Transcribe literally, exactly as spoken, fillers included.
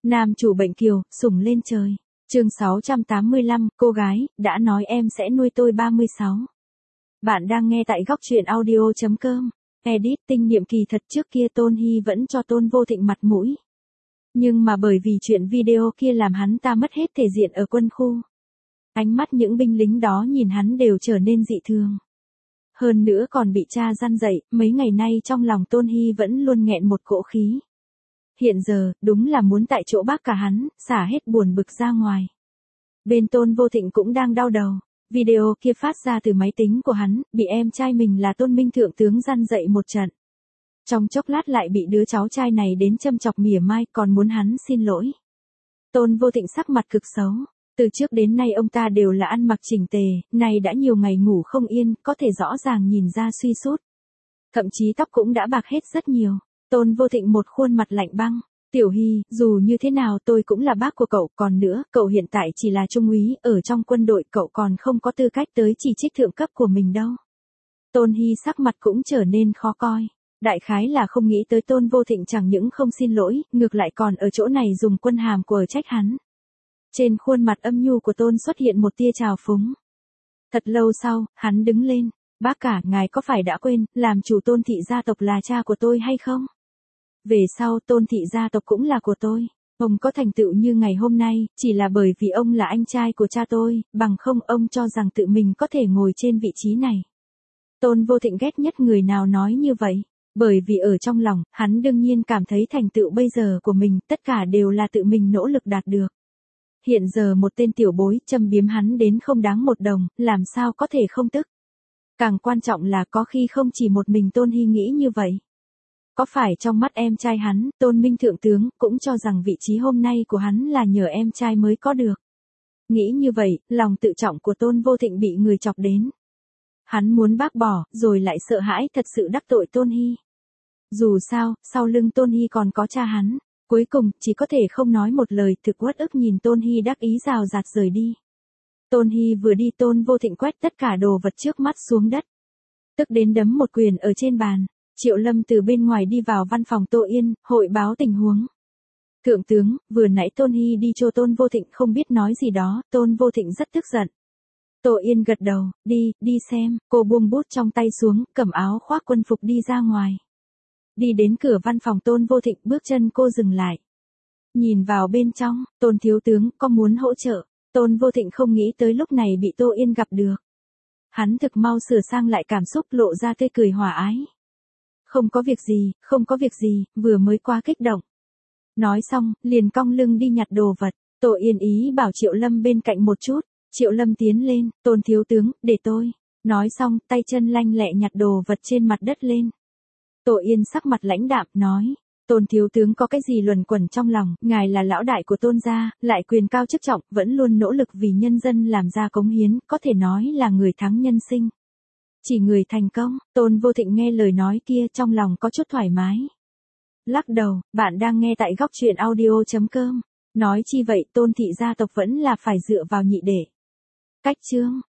Nam chủ bệnh kiều, sủng lên trời. Chương sáu trăm tám mươi lăm, cô gái, đã nói em sẽ nuôi tôi ba mươi sáu. Bạn đang nghe tại góc truyện audio chấm com. Edit tinh nhiệm kỳ thật trước kia Tôn Hy vẫn cho Tôn Vô Thịnh mặt mũi. Nhưng mà bởi vì chuyện video kia làm hắn ta mất hết thể diện ở quân khu. Ánh mắt những binh lính đó nhìn hắn đều trở nên dị thường. Hơn nữa còn bị cha răn dạy, mấy ngày nay trong lòng Tôn Hy vẫn luôn nghẹn một cỗ khí. Hiện giờ, đúng là muốn tại chỗ bác cả hắn, xả hết buồn bực ra ngoài. Bên Tôn Vô Thịnh cũng đang đau đầu. Video kia phát ra từ máy tính của hắn, bị em trai mình là Tôn Minh Thượng tướng răn dạy một trận. Trong chốc lát lại bị đứa cháu trai này đến châm chọc mỉa mai còn muốn hắn xin lỗi. Tôn Vô Thịnh sắc mặt cực xấu. Từ trước đến nay ông ta đều là ăn mặc chỉnh tề, nay đã nhiều ngày ngủ không yên, có thể rõ ràng nhìn ra suy sút. Thậm chí tóc cũng đã bạc hết rất nhiều. Tôn Vô Thịnh một khuôn mặt lạnh băng. Tiểu Hy, dù như thế nào tôi cũng là bác của cậu, còn nữa, cậu hiện tại chỉ là trung úy, ở trong quân đội cậu còn không có tư cách tới chỉ trích thượng cấp của mình đâu. Tôn Hy sắc mặt cũng trở nên khó coi. Đại khái là không nghĩ tới Tôn Vô Thịnh chẳng những không xin lỗi, ngược lại còn ở chỗ này dùng quân hàm của trách hắn. Trên khuôn mặt âm nhu của Tôn xuất hiện một tia trào phúng. Thật lâu sau, hắn đứng lên. Bác cả, ngài có phải đã quên, làm chủ Tôn thị gia tộc là cha của tôi hay không? Về sau Tôn thị gia tộc cũng là của tôi. Ông có thành tựu như ngày hôm nay, chỉ là bởi vì ông là anh trai của cha tôi, bằng không ông cho rằng tự mình có thể ngồi trên vị trí này. Tôn Vô Thịnh ghét nhất người nào nói như vậy. Bởi vì ở trong lòng, hắn đương nhiên cảm thấy thành tựu bây giờ của mình, tất cả đều là tự mình nỗ lực đạt được. Hiện giờ một tên tiểu bối châm biếm hắn đến không đáng một đồng, làm sao có thể không tức. Càng quan trọng là có khi không chỉ một mình Tôn Hy nghĩ như vậy. Có phải trong mắt em trai hắn, Tôn Minh Thượng tướng, cũng cho rằng vị trí hôm nay của hắn là nhờ em trai mới có được. Nghĩ như vậy, lòng tự trọng của Tôn Vô Thịnh bị người chọc đến. Hắn muốn bác bỏ, rồi lại sợ hãi thật sự đắc tội Tôn Hy. Dù sao, sau lưng Tôn Hy còn có cha hắn. Cuối cùng, chỉ có thể không nói một lời, thực uất ức nhìn Tôn Hy đắc ý rào rạt rời đi. Tôn Hy vừa đi Tôn Vô Thịnh quét tất cả đồ vật trước mắt xuống đất. Tức đến đấm một quyền ở trên bàn. Triệu Lâm từ bên ngoài đi vào văn phòng Tô Yên, hội báo tình huống. Thượng tướng, vừa nãy Tôn Hy đi cho Tôn Vô Thịnh không biết nói gì đó, Tôn Vô Thịnh rất tức giận. Tô Yên gật đầu, đi, đi xem, cô buông bút trong tay xuống, cầm áo khoác quân phục đi ra ngoài. Đi đến cửa văn phòng Tôn Vô Thịnh, bước chân cô dừng lại. Nhìn vào bên trong, Tôn thiếu tướng, có muốn hỗ trợ? Tôn Vô Thịnh không nghĩ tới lúc này bị Tô Yên gặp được. Hắn thực mau sửa sang lại cảm xúc, lộ ra tươi cười hòa ái. Không có việc gì, không có việc gì, vừa mới quá kích động. Nói xong, liền cong lưng đi nhặt đồ vật. Tô Yên ý bảo Triệu Lâm bên cạnh một chút. Triệu Lâm tiến lên, Tôn thiếu tướng, để tôi. Nói xong, tay chân lanh lẹ nhặt đồ vật trên mặt đất lên. Tô Yên sắc mặt lãnh đạm, nói. Tôn thiếu tướng có cái gì luẩn quẩn trong lòng, ngài là lão đại của Tôn gia, lại quyền cao chức trọng, vẫn luôn nỗ lực vì nhân dân làm ra cống hiến, có thể nói là người thắng nhân sinh. Chỉ người thành công. Tôn Vô Thịnh nghe lời nói kia trong lòng có chút thoải mái. Lắc đầu, bạn đang nghe tại góc truyện audio chấm com. Nói chi vậy, Tôn thị gia tộc vẫn là phải dựa vào nhị đệ. Cách chương.